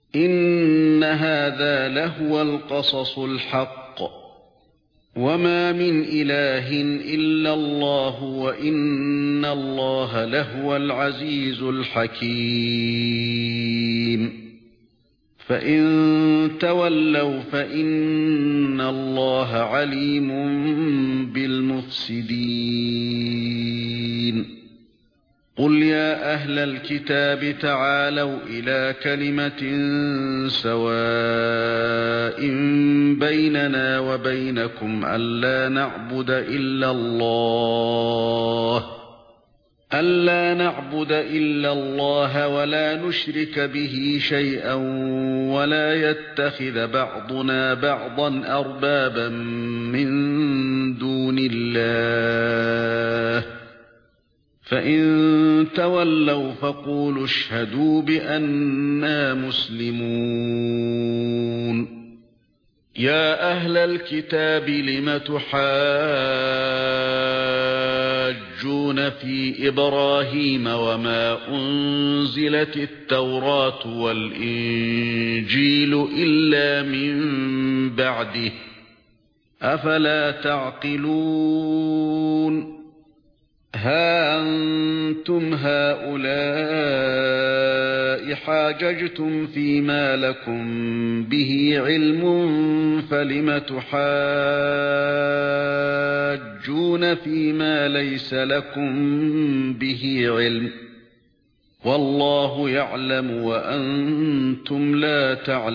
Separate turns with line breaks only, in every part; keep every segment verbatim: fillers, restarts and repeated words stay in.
إِنَّ هَذَا لَهُوَ الْقَصَصُ الْحَقُّ وَمَا مِنْ إِلَٰهٍ إِلَّا اللَّهُ وَإِنَّ اللَّهَ لَهُوَ الْعَزِيزُ الْحَكِيمُ فَإِن تَوَلَّوْا فَإِنَّ اللَّهَ عَلِيمٌ بِالْمُفْسِدِينَ قُلْ يَا أَهْلَ الْكِتَابِ تَعَالَوْا إِلَى كَلِمَةٍ سَوَاءٍ بَيْنَنَا وَبَيْنَكُمْ أَلَّا نَعْبُدَ إِلَّا اللَّهَ أَلَّا نَعْبُدَ إِلَّا اللَّهَ وَلَا نُشْرِكَ بِهِ شَيْئًا وَلَا يَتَّخِذَ بَعْضُنَا بَعْضًا أَرْبَابًا مِنْ دُونِ اللَّهِ فَإِن تَوَلَّوْا فَقُولُوا اشْهَدُوا بِأَنَّا مُسْلِمُونَ يَا أَهْلَ الْكِتَابِ لِمَ تُحَاجُّونَ فِي إِبْرَاهِيمَ وَمَا أُنْزِلَتِ التَّوْرَاةُ وَالْإِنْجِيلُ إِلَّا مِنْ بَعْدِهِ أَفَلَا تَعْقِلُونَ ها أنتم هؤلاء حاججتم فيما لكم به علم فلم تحاجون فيما ليس لكم به علم والله يعلم وأنتم لا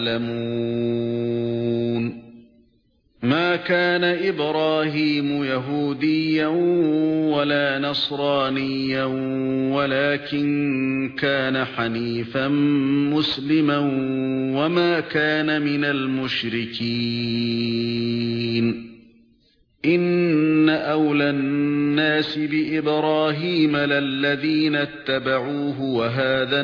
تعلمون ما كان إبراهيم يهوديا ولا نصرانيا ولكن كان حنيفا مسلما وما كان من المشركين إن أولى الناس بإبراهيم للذين اتبعوه وهذا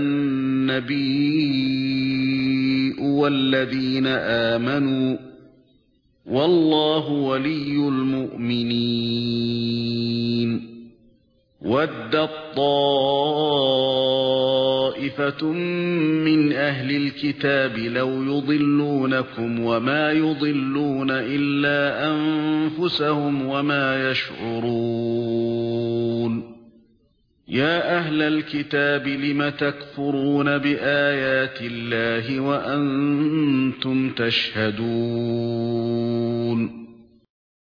النبي والذين آمنوا والله ولي المؤمنين وَدَّت طَّائِفَةٌ مِّنْ أَهْلِ الْكِتَابِ لَوْ يُضِلُّونَكُمْ وَمَا يُضِلُّونَ إِلَّا أَنفُسَهُمْ وَمَا يَشْعُرُونَ يَا أَهْلَ الْكِتَابِ لِمَ تَكْفُرُونَ بِآيَاتِ اللَّهِ وَأَنْتُمْ تَشْهَدُونَ